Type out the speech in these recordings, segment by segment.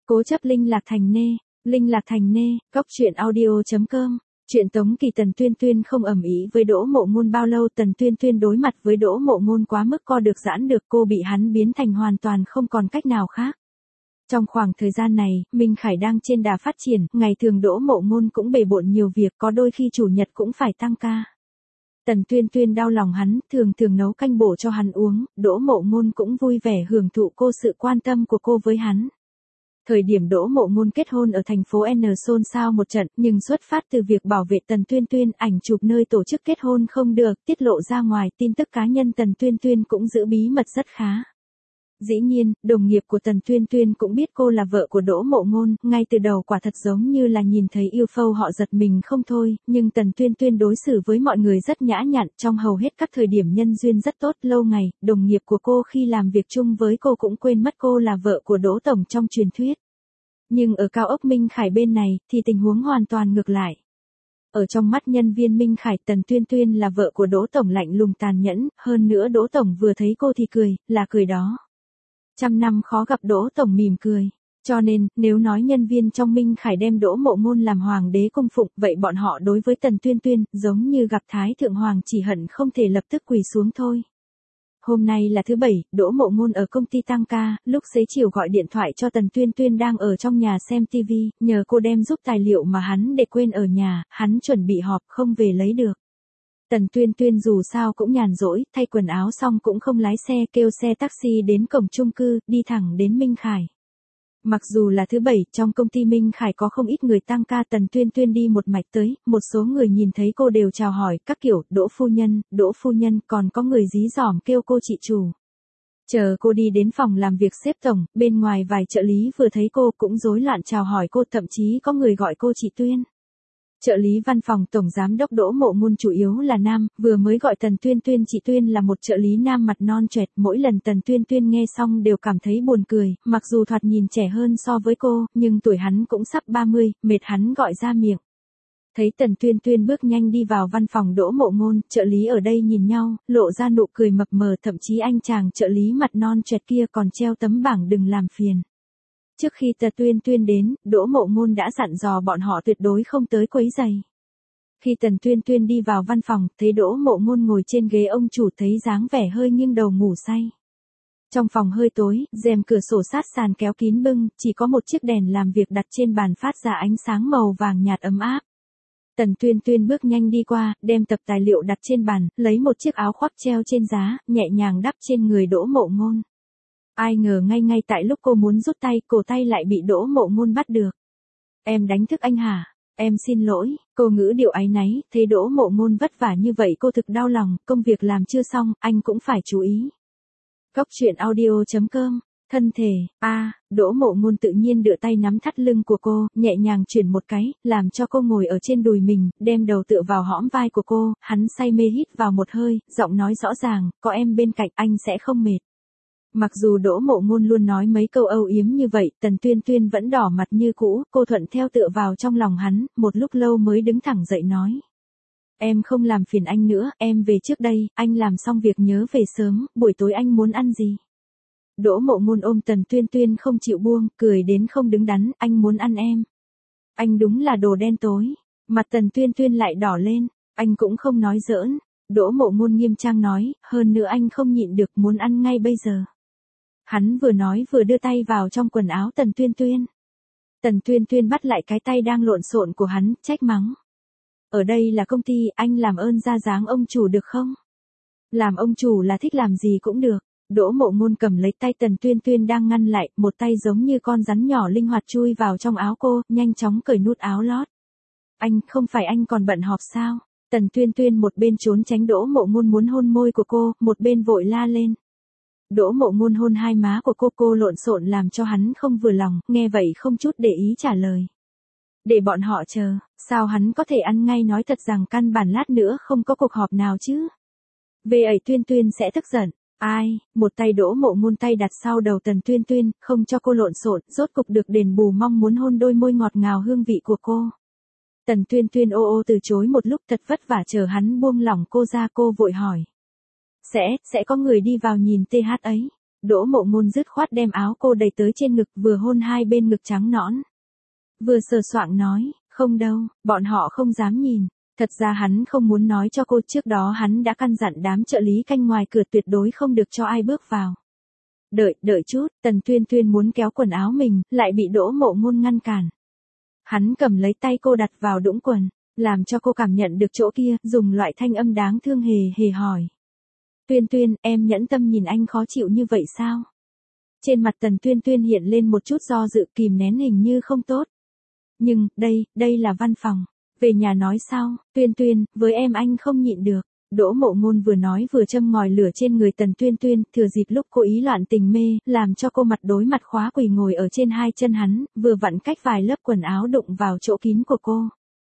Cố chấp linh lạc thành nê, linh lạc thành nê, góc truyện audio.com. Chuyện Tống Kỳ Tần Tuyên Tuyên không ầm ĩ với Đỗ Mộ Ngôn bao lâu. Tần Tuyên Tuyên đối mặt với Đỗ Mộ Ngôn quá mức co được giãn được, cô bị hắn biến thành hoàn toàn không còn cách nào khác. Trong khoảng thời gian này, Minh Khải đang trên đà phát triển, ngày thường Đỗ Mộ Ngôn cũng bề bộn nhiều việc, có đôi khi chủ nhật cũng phải tăng ca. Tần Tuyên Tuyên đau lòng hắn, thường thường nấu canh bổ cho hắn uống, Đỗ Mộ Ngôn cũng vui vẻ hưởng thụ sự quan tâm của cô với hắn. Thời điểm Đỗ Mộ Ngôn kết hôn ở thành phố N xôn xao một trận, nhưng xuất phát từ việc bảo vệ Tần Tuyên Tuyên, ảnh chụp nơi tổ chức kết hôn không được tiết lộ ra ngoài, tin tức cá nhân Tần Tuyên Tuyên cũng giữ bí mật rất khá. Dĩ nhiên, đồng nghiệp của Tần Tuyên Tuyên cũng biết cô là vợ của Đỗ Mộ Ngôn, ngay từ đầu quả thật giống như là nhìn thấy yêu phâu họ giật mình không thôi, nhưng Tần Tuyên Tuyên đối xử với mọi người rất nhã nhặn, trong hầu hết các thời điểm nhân duyên rất tốt. Lâu ngày, đồng nghiệp của cô khi làm việc chung với cô cũng quên mất cô là vợ của Đỗ Tổng trong truyền thuyết. Nhưng ở cao ốc Minh Khải bên này, thì tình huống hoàn toàn ngược lại. Ở trong mắt nhân viên Minh Khải, Tần Tuyên Tuyên là vợ của Đỗ Tổng lạnh lùng tàn nhẫn, hơn nữa Đỗ Tổng vừa thấy cô thì cười, là cười đó. Trăm năm khó gặp Đỗ Tổng mỉm cười. Cho nên, nếu nói nhân viên trong Minh Khải đem Đỗ Mộ Ngôn làm hoàng đế cung phụng, vậy bọn họ đối với Tần Tuyên Tuyên, giống như gặp Thái Thượng Hoàng, chỉ hận không thể lập tức quỳ xuống thôi. Hôm nay là thứ Bảy, Đỗ Mộ Ngôn ở công ty tăng ca, lúc xế chiều gọi điện thoại cho Tần Tuyên Tuyên đang ở trong nhà xem TV, nhờ cô đem giúp tài liệu mà hắn để quên ở nhà, hắn chuẩn bị họp không về lấy được. Tần Tuyên Tuyên dù sao cũng nhàn rỗi, thay quần áo xong cũng không lái xe, kêu xe taxi đến cổng chung cư, đi thẳng đến Minh Khải. Mặc dù là thứ Bảy, trong công ty Minh Khải có không ít người tăng ca, Tần Tuyên Tuyên đi một mạch tới, một số người nhìn thấy cô đều chào hỏi, các kiểu, Đỗ phu nhân, còn có người dí dỏm kêu cô chị chủ. Chờ cô đi đến phòng làm việc xếp tổng, bên ngoài vài trợ lý vừa thấy cô cũng rối loạn chào hỏi cô, thậm chí có người gọi cô chị Tuyên. Trợ lý văn phòng tổng giám đốc Đỗ Mộ Ngôn chủ yếu là nam, vừa mới gọi Tần Tuyên Tuyên chị Tuyên là một trợ lý nam mặt non choẹt, mỗi lần Tần Tuyên Tuyên nghe xong đều cảm thấy buồn cười, mặc dù thoạt nhìn trẻ hơn so với cô, nhưng tuổi hắn cũng sắp 30, mệt hắn gọi ra miệng. Thấy Tần Tuyên Tuyên bước nhanh đi vào văn phòng Đỗ Mộ Ngôn, trợ lý ở đây nhìn nhau, lộ ra nụ cười mập mờ, thậm chí anh chàng trợ lý mặt non choẹt kia còn treo tấm bảng đừng làm phiền. Trước khi Tần Tuyên Tuyên đến, Đỗ Mộ Ngôn đã dặn dò bọn họ tuyệt đối không tới quấy rầy. Khi Tần Tuyên Tuyên đi vào văn phòng, thấy Đỗ Mộ Ngôn ngồi trên ghế ông chủ, thấy dáng vẻ hơi nghiêng đầu ngủ say. Trong phòng hơi tối, rèm cửa sổ sát sàn kéo kín bưng, chỉ có một chiếc đèn làm việc đặt trên bàn phát ra ánh sáng màu vàng nhạt ấm áp. Tần Tuyên Tuyên bước nhanh đi qua, đem tập tài liệu đặt trên bàn, lấy một chiếc áo khoác treo trên giá, nhẹ nhàng đắp trên người Đỗ Mộ Ngôn. Ai ngờ ngay tại lúc cô muốn rút tay, cổ tay lại bị Đỗ Mộ Ngôn bắt được. Em đánh thức anh hả? Em xin lỗi, cô ngữ điệu áy náy, thấy Đỗ Mộ Ngôn vất vả như vậy cô thực đau lòng, công việc làm chưa xong, anh cũng phải chú ý. Góc truyện audio.com. Thân thể, Đỗ Mộ Ngôn tự nhiên đưa tay nắm thắt lưng của cô, nhẹ nhàng chuyển một cái, làm cho cô ngồi ở trên đùi mình, đem đầu tựa vào hõm vai của cô, hắn say mê hít vào một hơi, giọng nói rõ ràng, có em bên cạnh anh sẽ không mệt. Mặc dù Đỗ Mộ Ngôn luôn nói mấy câu âu yếm như vậy, Tần Tuyên Tuyên vẫn đỏ mặt như cũ, cô thuận theo tựa vào trong lòng hắn, một lúc lâu mới đứng thẳng dậy nói. Em không làm phiền anh nữa, em về trước đây, anh làm xong việc nhớ về sớm, buổi tối anh muốn ăn gì? Đỗ Mộ Ngôn ôm Tần Tuyên Tuyên không chịu buông, cười đến không đứng đắn, anh muốn ăn em. Anh đúng là đồ đen tối. Mặt Tần Tuyên Tuyên lại đỏ lên, anh cũng không nói giỡn. Đỗ Mộ Ngôn nghiêm trang nói, hơn nữa anh không nhịn được muốn ăn ngay bây giờ. Hắn vừa nói vừa đưa tay vào trong quần áo Tần Tuyên Tuyên. Tần Tuyên Tuyên bắt lại cái tay đang lộn xộn của hắn, trách mắng. Ở đây là công ty, anh làm ơn ra dáng ông chủ được không? Làm ông chủ là thích làm gì cũng được. Đỗ Mộ Ngôn cầm lấy tay Tần Tuyên Tuyên đang ngăn lại, một tay giống như con rắn nhỏ linh hoạt chui vào trong áo cô, nhanh chóng cởi nút áo lót. Anh, không phải anh còn bận họp sao? Tần Tuyên Tuyên một bên trốn tránh Đỗ Mộ Ngôn muốn hôn môi của cô, một bên vội la lên. Đỗ Mộ Ngôn hôn hai má của cô lộn xộn làm cho hắn không vừa lòng, nghe vậy không chút để ý trả lời. Để bọn họ chờ, sao hắn có thể ăn ngay, nói thật rằng căn bản lát nữa không có cuộc họp nào chứ? Về ấy Tuyên Tuyên sẽ tức giận. Ai, một tay Đỗ Mộ Ngôn tay đặt sau đầu Tần Tuyên Tuyên, không cho cô lộn xộn, rốt cục được đền bù mong muốn hôn đôi môi ngọt ngào hương vị của cô. Tần Tuyên Tuyên ô từ chối một lúc, thật vất vả chờ hắn buông lỏng cô ra, cô vội hỏi. Sẽ có người đi vào nhìn TH ấy. Đỗ Mộ Ngôn dứt khoát đem áo cô đẩy tới trên ngực, vừa hôn hai bên ngực trắng nõn. Vừa sờ soạng nói, không đâu, bọn họ không dám nhìn. Thật ra hắn không muốn nói cho cô, trước đó hắn đã căn dặn đám trợ lý canh ngoài cửa tuyệt đối không được cho ai bước vào. Đợi chút, Tần Tuyên Tuyên muốn kéo quần áo mình, lại bị Đỗ Mộ Ngôn ngăn cản. Hắn cầm lấy tay cô đặt vào đũng quần, làm cho cô cảm nhận được chỗ kia, dùng loại thanh âm đáng thương hề hề hỏi. Tuyên Tuyên, em nhẫn tâm nhìn anh khó chịu như vậy sao? Trên mặt Tần Tuyên Tuyên hiện lên một chút do dự, kìm nén hình như không tốt. Nhưng, đây là văn phòng. Về nhà nói sao, Tuyên Tuyên, với em anh không nhịn được. Đỗ Mộ Ngôn vừa nói vừa châm ngòi lửa trên người Tần Tuyên Tuyên, thừa dịp lúc cô ý loạn tình mê, làm cho cô mặt đối mặt khóa quỳ ngồi ở trên hai chân hắn, vừa vặn cách vài lớp quần áo đụng vào chỗ kín của cô.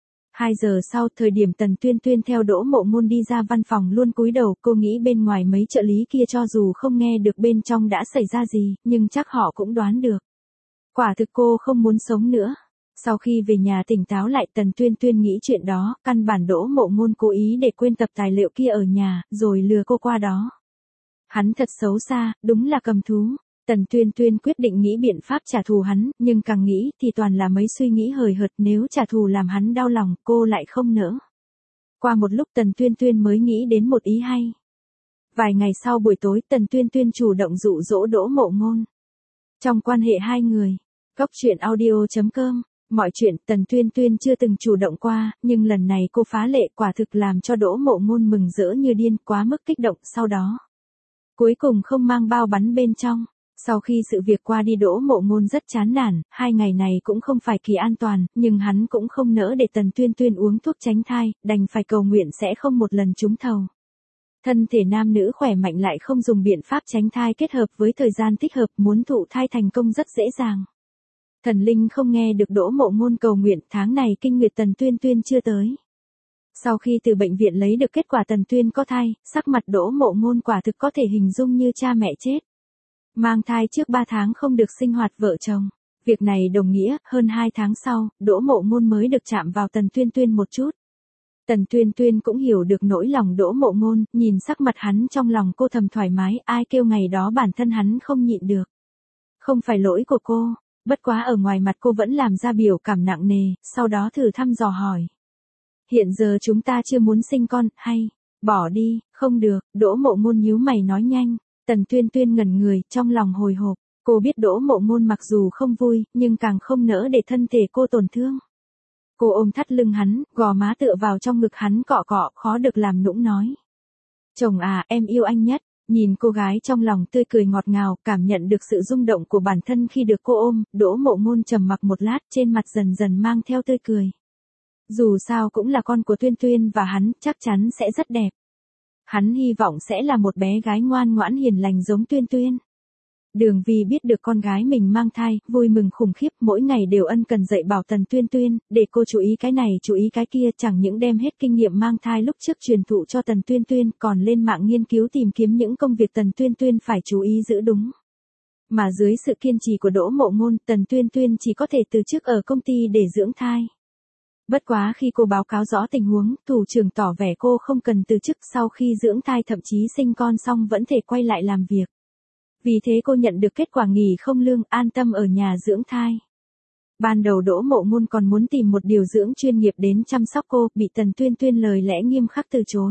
2 giờ sau, thời điểm Tần Tuyên Tuyên theo Đỗ Mộ Ngôn đi ra văn phòng luôn cúi đầu, cô nghĩ bên ngoài mấy trợ lý kia cho dù không nghe được bên trong đã xảy ra gì, nhưng chắc họ cũng đoán được. Quả thực cô không muốn sống nữa. Sau khi về nhà tỉnh táo lại, Tần Tuyên Tuyên nghĩ chuyện đó, căn bản Đỗ Mộ Ngôn cố ý để quên tập tài liệu kia ở nhà, rồi lừa cô qua đó. Hắn thật xấu xa, đúng là cầm thú. Tần Tuyên Tuyên quyết định nghĩ biện pháp trả thù hắn, nhưng càng nghĩ thì toàn là mấy suy nghĩ hời hợt, nếu trả thù làm hắn đau lòng, cô lại không nỡ. Qua một lúc Tần Tuyên Tuyên mới nghĩ đến một ý hay. Vài ngày sau buổi tối, Tần Tuyên Tuyên chủ động dụ dỗ Đỗ Mộ Ngôn. Trong quan hệ hai người, Góc Truyện Audio.com. Mọi chuyện Tần Tuyên Tuyên chưa từng chủ động qua, nhưng lần này cô phá lệ, quả thực làm cho Đỗ Mộ Ngôn mừng rỡ như điên, quá mức kích động. Sau đó, cuối cùng không mang bao bắn bên trong. Sau khi sự việc qua đi, Đỗ Mộ Ngôn rất chán nản, 2 ngày này cũng không phải kỳ an toàn, nhưng hắn cũng không nỡ để Tần Tuyên Tuyên uống thuốc tránh thai, đành phải cầu nguyện sẽ không một lần trúng thầu. Thân thể nam nữ khỏe mạnh lại không dùng biện pháp tránh thai kết hợp với thời gian thích hợp, muốn thụ thai thành công rất dễ dàng. Thần linh không nghe được Đỗ Mộ Ngôn cầu nguyện, tháng này kinh nguyệt Tần Tuyên Tuyên chưa tới. Sau khi từ bệnh viện lấy được kết quả Tần Tuyên có thai, sắc mặt Đỗ Mộ Ngôn quả thực có thể hình dung như cha mẹ chết. Mang thai trước 3 tháng không được sinh hoạt vợ chồng. Việc này đồng nghĩa, hơn 2 tháng sau, Đỗ Mộ Ngôn mới được chạm vào Tần Tuyên Tuyên một chút. Tần Tuyên Tuyên cũng hiểu được nỗi lòng Đỗ Mộ Ngôn, nhìn sắc mặt hắn trong lòng cô thầm thoải mái, ai kêu ngày đó bản thân hắn không nhịn được. Không phải lỗi của cô, bất quá ở ngoài mặt cô vẫn làm ra biểu cảm nặng nề, sau đó thử thăm dò hỏi. Hiện giờ chúng ta chưa muốn sinh con, hay, bỏ đi, không được, Đỗ Mộ Ngôn nhíu mày nói nhanh. Tần Tuyên Tuyên ngẩn người, trong lòng hồi hộp, cô biết Đỗ Mộ Ngôn mặc dù không vui, nhưng càng không nỡ để thân thể cô tổn thương. Cô ôm thắt lưng hắn, gò má tựa vào trong ngực hắn cọ cọ, khó được làm nũng nói. Chồng à, em yêu anh nhất. Nhìn cô gái trong lòng tươi cười ngọt ngào, cảm nhận được sự rung động của bản thân khi được cô ôm, Đỗ Mộ Ngôn trầm mặc một lát, trên mặt dần dần mang theo tươi cười. Dù sao cũng là con của Tuyên Tuyên và hắn, chắc chắn sẽ rất đẹp. Hắn hy vọng sẽ là một bé gái ngoan ngoãn hiền lành giống Tuyên Tuyên. Đường Vi biết được con gái mình mang thai, vui mừng khủng khiếp, mỗi ngày đều ân cần dạy bảo Tần Tuyên Tuyên, để cô chú ý cái này chú ý cái kia, chẳng những đem hết kinh nghiệm mang thai lúc trước truyền thụ cho Tần Tuyên Tuyên, còn lên mạng nghiên cứu tìm kiếm những công việc Tần Tuyên Tuyên phải chú ý giữ đúng. Mà dưới sự kiên trì của Đỗ Mộ Ngôn, Tần Tuyên Tuyên chỉ có thể từ chức ở công ty để dưỡng thai. Bất quá khi cô báo cáo rõ tình huống, thủ trưởng tỏ vẻ cô không cần từ chức, sau khi dưỡng thai thậm chí sinh con xong vẫn thể quay lại làm việc. Vì thế cô nhận được kết quả nghỉ không lương, an tâm ở nhà dưỡng thai. Ban đầu Đỗ Mộ Ngôn còn muốn tìm một điều dưỡng chuyên nghiệp đến chăm sóc cô, bị Tần Tuyên Tuyên lời lẽ nghiêm khắc từ chối.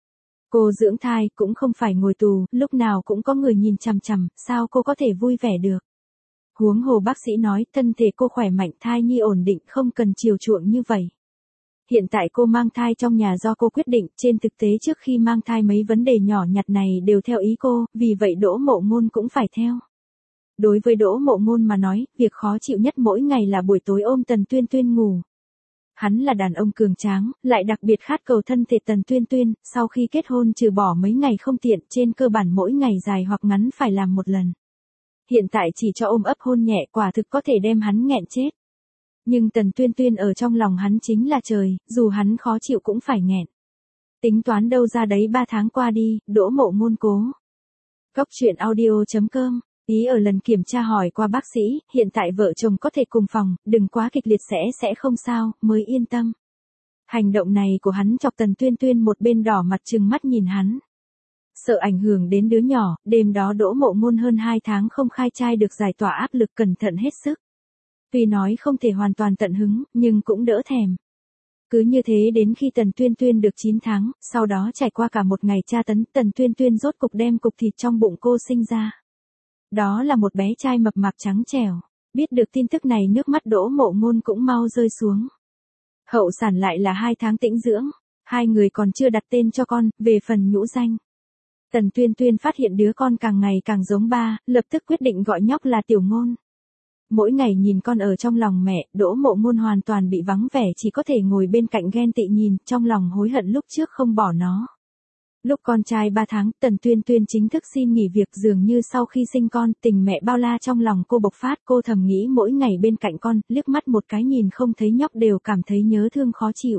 Cô dưỡng thai cũng không phải ngồi tù, lúc nào cũng có người nhìn chằm chằm, sao cô có thể vui vẻ được. Huống hồ bác sĩ nói, thân thể cô khỏe mạnh, thai nhi ổn định, không cần chiều chuộng như vậy. Hiện tại cô mang thai trong nhà do cô quyết định, trên thực tế trước khi mang thai mấy vấn đề nhỏ nhặt này đều theo ý cô, vì vậy Đỗ Mộ Ngôn cũng phải theo. Đối với Đỗ Mộ Ngôn mà nói, việc khó chịu nhất mỗi ngày là buổi tối ôm Tần Tuyên Tuyên ngủ. Hắn là đàn ông cường tráng, lại đặc biệt khát cầu thân thể Tần Tuyên Tuyên, sau khi kết hôn trừ bỏ mấy ngày không tiện, trên cơ bản mỗi ngày dài hoặc ngắn phải làm một lần. Hiện tại chỉ cho ôm ấp hôn nhẹ, quả thực có thể đem hắn nghẹn chết. Nhưng Tần Tuyên Tuyên ở trong lòng hắn chính là trời, dù hắn khó chịu cũng phải nghẹn. Tính toán đâu ra đấy 3 tháng qua đi, Đỗ Mộ Ngôn cố. Góc Truyện Audio.com. Ý ở lần kiểm tra hỏi qua bác sĩ, hiện tại vợ chồng có thể cùng phòng, đừng quá kịch liệt sẽ không sao, mới yên tâm. Hành động này của hắn chọc Tần Tuyên Tuyên một bên đỏ mặt trừng mắt nhìn hắn. Sợ ảnh hưởng đến đứa nhỏ, đêm đó Đỗ Mộ Ngôn hơn 2 tháng không khai trai được giải tỏa áp lực cẩn thận hết sức. Tuy nói không thể hoàn toàn tận hứng, nhưng cũng đỡ thèm. Cứ như thế đến khi Tần Tuyên Tuyên được 9 tháng, sau đó trải qua cả một ngày tra tấn, Tần Tuyên Tuyên rốt cục đem cục thịt trong bụng cô sinh ra. Đó là một bé trai mập mạp trắng trẻo. Biết được tin tức này nước mắt Đỗ Mộ Ngôn cũng mau rơi xuống. Hậu sản lại là 2 tháng tĩnh dưỡng, hai người còn chưa đặt tên cho con, về phần nhũ danh. Tần Tuyên Tuyên phát hiện đứa con càng ngày càng giống ba, lập tức quyết định gọi nhóc là Tiểu Ngôn. Mỗi ngày nhìn con ở trong lòng mẹ, Đỗ Mộ Ngôn hoàn toàn bị vắng vẻ, chỉ có thể ngồi bên cạnh ghen tị nhìn, trong lòng hối hận lúc trước không bỏ nó. Lúc con trai 3 tháng, Tần Tuyên Tuyên chính thức xin nghỉ việc, dường như sau khi sinh con, tình mẹ bao la trong lòng cô bộc phát, cô thầm nghĩ mỗi ngày bên cạnh con, liếc mắt một cái nhìn không thấy nhóc đều cảm thấy nhớ thương khó chịu.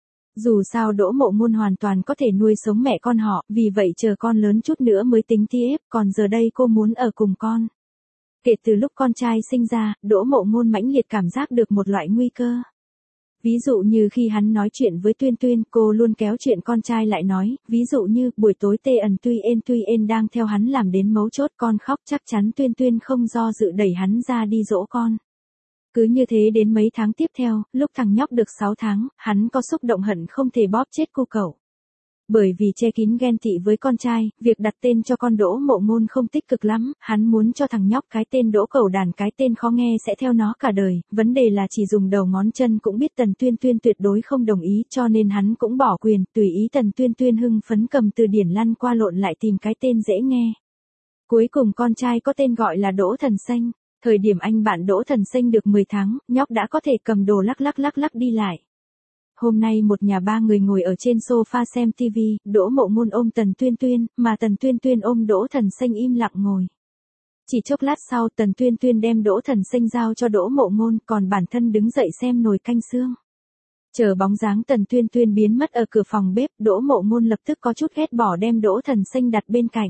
Dù sao Đỗ Mộ Ngôn hoàn toàn có thể nuôi sống mẹ con họ, vì vậy chờ con lớn chút nữa mới tính tiếp, còn giờ đây cô muốn ở cùng con. Kể từ lúc con trai sinh ra, Đỗ Mộ Ngôn mãnh liệt cảm giác được một loại nguy cơ. Ví dụ như khi hắn nói chuyện với Tuyên Tuyên, cô luôn kéo chuyện con trai lại nói, ví dụ như buổi tối Tê ẩn Tuy En đang theo hắn làm đến mấu chốt, con khóc chắc chắn Tuyên Tuyên không do dự đẩy hắn ra đi dỗ con. Cứ như thế đến mấy tháng tiếp theo, lúc thằng nhóc được 6 tháng, hắn có xúc động hận không thể bóp chết cô cậu. Bởi vì che kín ghen tị với con trai, việc đặt tên cho con Đỗ Mộ Ngôn không tích cực lắm, hắn muốn cho thằng nhóc cái tên Đỗ Cẩu Đàn, cái tên khó nghe sẽ theo nó cả đời, vấn đề là chỉ dùng đầu ngón chân cũng biết Tần Tuyên Tuyên tuyệt đối không đồng ý, cho nên hắn cũng bỏ quyền, tùy ý. Tần Tuyên Tuyên hưng phấn cầm từ điển lăn qua lộn lại tìm cái tên dễ nghe. Cuối cùng con trai có tên gọi là Đỗ Thần Xanh. Thời điểm anh bạn Đỗ Thần Xanh được 10 tháng, nhóc đã có thể cầm đồ lắc lắc đi lại. Hôm nay một nhà ba người ngồi ở trên sofa xem TV, Đỗ Mộ Ngôn ôm Tần Tuyên Tuyên, mà Tần Tuyên Tuyên ôm Đỗ Thần Xanh im lặng ngồi. Chỉ chốc lát sau, Tần Tuyên Tuyên đem Đỗ Thần Xanh giao cho Đỗ Mộ Ngôn, còn bản thân đứng dậy xem nồi canh xương. Chờ bóng dáng Tần Tuyên Tuyên biến mất ở cửa phòng bếp, Đỗ Mộ Ngôn lập tức có chút ghét bỏ đem Đỗ Thần Xanh đặt bên cạnh.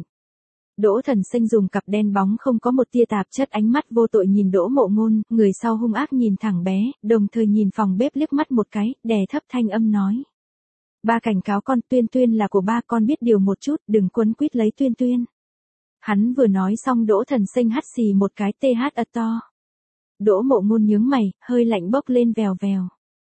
Đỗ Thần Xanh dùng cặp đen bóng không có một tia tạp chất ánh mắt vô tội nhìn Đỗ Mộ Ngôn, người sau hung ác nhìn thẳng bé, đồng thời nhìn phòng bếp liếc mắt một cái, đè thấp thanh âm nói. Ba cảnh cáo con, Tuyên Tuyên là của ba, con biết điều một chút, đừng quấn quýt lấy Tuyên Tuyên. Hắn vừa nói xong Đỗ Thần Xanh hắt xì một cái to. Đỗ Mộ Ngôn nhướng mày, hơi lạnh bốc lên vèo vèo.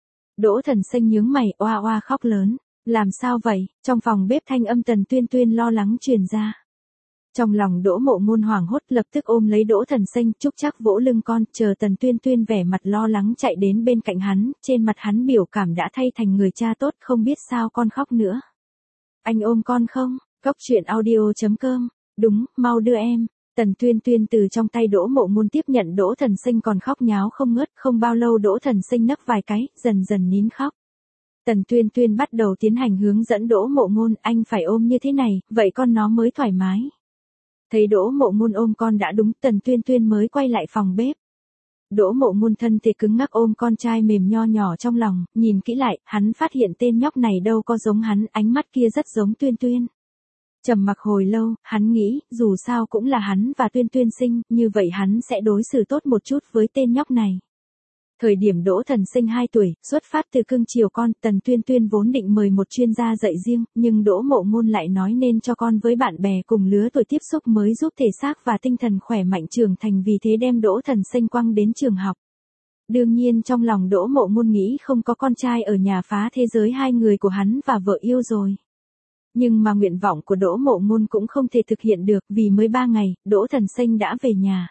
Đỗ Thần Xanh nhướng mày, oa oa khóc lớn. Làm sao vậy? Trong phòng bếp thanh âm Tần Tuyên Tuyên lo lắng truyền ra. Trong lòng Đỗ Mộ Ngôn hoảng hốt, lập tức ôm lấy Đỗ Thần Xanh, chúc chắc vỗ lưng con, chờ Tần Tuyên Tuyên vẻ mặt lo lắng chạy đến bên cạnh hắn, trên mặt hắn biểu cảm đã thay thành người cha tốt, không biết sao con khóc nữa. Anh ôm con không? Goctruyện.audio.com. Đúng, mau đưa em. Tần Tuyên Tuyên từ trong tay Đỗ Mộ Ngôn tiếp nhận Đỗ Thần Xanh còn khóc nháo không ngớt, không bao lâu Đỗ Thần Xanh nấc vài cái, dần dần nín khóc. Tần Tuyên Tuyên bắt đầu tiến hành hướng dẫn Đỗ Mộ Ngôn, anh phải ôm như thế này, vậy con nó mới thoải mái. Thấy Đỗ Mộ Ngôn ôm con đã đúng, Tần Tuyên Tuyên mới quay lại phòng bếp. Đỗ Mộ Ngôn thân thể cứng ngắc ôm con trai mềm nho nhỏ trong lòng, nhìn kỹ lại, hắn phát hiện tên nhóc này đâu có giống hắn, ánh mắt kia rất giống Tuyên Tuyên. Trầm mặc hồi lâu, hắn nghĩ, dù sao cũng là hắn và Tuyên Tuyên sinh, như vậy hắn sẽ đối xử tốt một chút với tên nhóc này. Thời điểm Đỗ Thần Sinh 2 tuổi, xuất phát từ cưng chiều con, Tần Tuyên Tuyên vốn định mời một chuyên gia dạy riêng, nhưng Đỗ Mộ Ngôn lại nói nên cho con với bạn bè cùng lứa tuổi tiếp xúc mới giúp thể xác và tinh thần khỏe mạnh trưởng thành, vì thế đem Đỗ Thần Sinh quăng đến trường học. Đương nhiên trong lòng Đỗ Mộ Ngôn nghĩ không có con trai ở nhà phá thế giới hai người của hắn và vợ yêu rồi. Nhưng mà nguyện vọng của Đỗ Mộ Ngôn cũng không thể thực hiện được, vì mới 3 ngày, Đỗ Thần Sinh đã về nhà.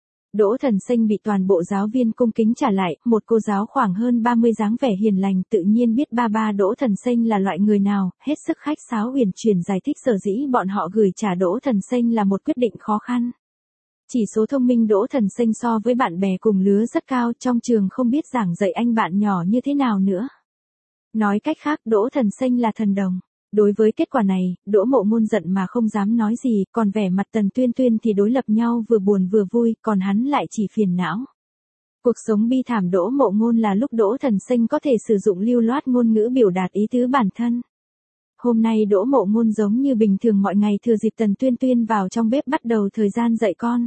Đỗ Thần Sinh bị toàn bộ giáo viên cung kính trả lại, một cô giáo khoảng hơn 30 dáng vẻ hiền lành tự nhiên biết ba Đỗ Thần Sinh là loại người nào, hết sức khách sáo uyển chuyển giải thích sở dĩ bọn họ gửi trả Đỗ Thần Sinh là một quyết định khó khăn. Chỉ số thông minh Đỗ Thần Sinh so với bạn bè cùng lứa rất cao, trong trường không biết giảng dạy anh bạn nhỏ như thế nào nữa. Nói cách khác Đỗ Thần Sinh là thần đồng. Đối với kết quả này, Đỗ Mộ Ngôn giận mà không dám nói gì, còn vẻ mặt Tần Tuyên Tuyên thì đối lập nhau vừa buồn vừa vui, còn hắn lại chỉ phiền não. Cuộc sống bi thảm Đỗ Mộ Ngôn là lúc Đỗ Thần Sinh có thể sử dụng lưu loát ngôn ngữ biểu đạt ý tứ bản thân. Hôm nay Đỗ Mộ Ngôn giống như bình thường mọi ngày thừa dịp Tần Tuyên Tuyên vào trong bếp bắt đầu thời gian dạy con.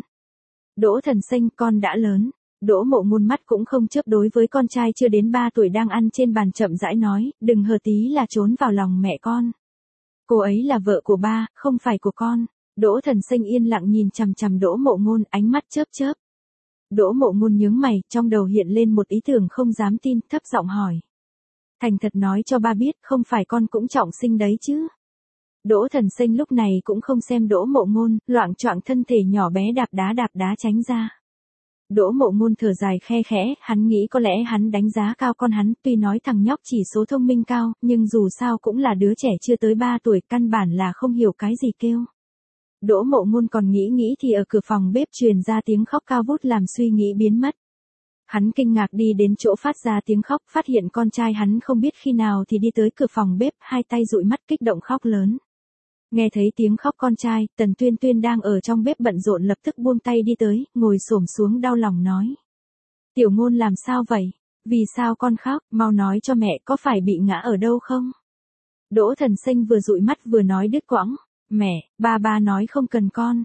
Đỗ Thần Sinh, con đã lớn. Đỗ Mộ Ngôn mắt cũng không chớp đối với con trai chưa đến 3 tuổi đang ăn trên bàn chậm rãi nói, đừng hờ tí là trốn vào lòng mẹ con. Cô ấy là vợ của ba, không phải của con. Đỗ Thần Sinh yên lặng nhìn chằm chằm Đỗ Mộ Ngôn, ánh mắt chớp chớp. Đỗ Mộ Ngôn nhướng mày, trong đầu hiện lên một ý tưởng không dám tin, thấp giọng hỏi. Thành thật nói cho ba biết, không phải con cũng trọng sinh đấy chứ? Đỗ Thần Sinh lúc này cũng không xem Đỗ Mộ Ngôn, loạng choạng thân thể nhỏ bé đạp đá tránh ra. Đỗ Mộ Ngôn thở dài khe khẽ, hắn nghĩ có lẽ hắn đánh giá cao con hắn, tuy nói thằng nhóc chỉ số thông minh cao, nhưng dù sao cũng là đứa trẻ chưa tới 3 tuổi, căn bản là không hiểu cái gì kêu. Đỗ Mộ Ngôn còn nghĩ thì ở cửa phòng bếp truyền ra tiếng khóc cao vút làm suy nghĩ biến mất. Hắn kinh ngạc đi đến chỗ phát ra tiếng khóc, phát hiện con trai hắn không biết khi nào thì đi tới cửa phòng bếp, hai tay dụi mắt kích động khóc lớn. Nghe thấy tiếng khóc con trai, Tần Tuyên Tuyên đang ở trong bếp bận rộn lập tức buông tay đi tới, ngồi xổm xuống đau lòng nói. Tiểu Ngôn làm sao vậy? Vì sao con khóc? Mau nói cho mẹ, có phải bị ngã ở đâu không? Đỗ Thần Sinh vừa dụi mắt vừa nói đứt quãng. Mẹ, ba nói không cần con.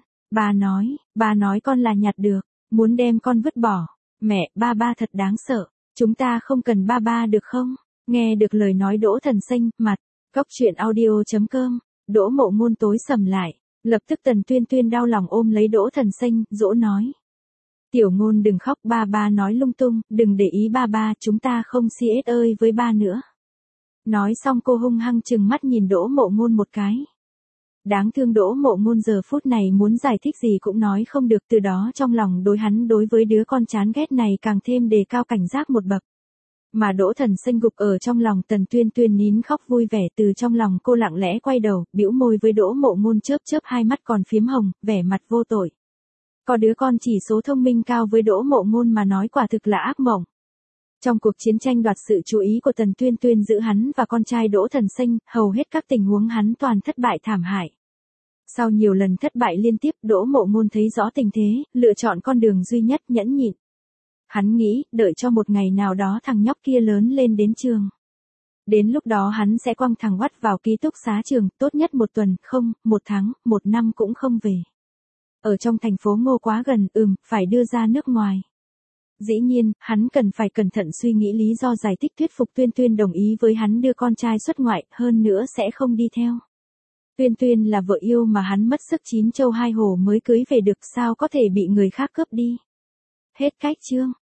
Ba nói con là nhặt được, muốn đem con vứt bỏ. Mẹ, ba thật đáng sợ. Chúng ta không cần ba được không? Nghe được lời nói Đỗ Thần Sinh, mặt. Cóc truyện audio.com. Đỗ Mộ Ngôn tối sầm lại, lập tức Tần Tuyên Tuyên đau lòng ôm lấy Đỗ Thần Sinh, dỗ nói. Tiểu Ngôn đừng khóc, ba nói lung tung, đừng để ý ba, chúng ta không CS ơi với ba nữa. Nói xong cô hung hăng trừng mắt nhìn Đỗ Mộ Ngôn một cái. Đáng thương Đỗ Mộ Ngôn giờ phút này muốn giải thích gì cũng nói không được, từ đó trong lòng đối với đứa con chán ghét này càng thêm đề cao cảnh giác một bậc. Mà Đỗ Thần Sinh gục ở trong lòng Tần Tuyên Tuyên nín khóc vui vẻ, từ trong lòng cô lặng lẽ quay đầu, bĩu môi với Đỗ Mộ Ngôn chớp hai mắt còn phiếm hồng, vẻ mặt vô tội. Có đứa con chỉ số thông minh cao với Đỗ Mộ Ngôn mà nói quả thực là ác mộng. Trong cuộc chiến tranh đoạt sự chú ý của Tần Tuyên Tuyên giữa hắn và con trai Đỗ Thần Sinh, hầu hết các tình huống hắn toàn thất bại thảm hại. Sau nhiều lần thất bại liên tiếp, Đỗ Mộ Ngôn thấy rõ tình thế, lựa chọn con đường duy nhất, nhẫn nhịn. Hắn nghĩ, đợi cho một ngày nào đó thằng nhóc kia lớn lên đến trường. Đến lúc đó hắn sẽ quăng thằng Oắt vào ký túc xá trường, tốt nhất 1 tuần, không, 1 tháng, 1 năm cũng không về. Ở trong thành phố Ngô quá gần, phải đưa ra nước ngoài. Dĩ nhiên, hắn cần phải cẩn thận suy nghĩ lý do giải thích thuyết phục Tuyên Tuyên đồng ý với hắn đưa con trai xuất ngoại, hơn nữa sẽ không đi theo. Tuyên Tuyên là vợ yêu mà hắn mất sức 9 châu 2 hổ mới cưới về được, sao có thể bị người khác cướp đi. Hết cách chương.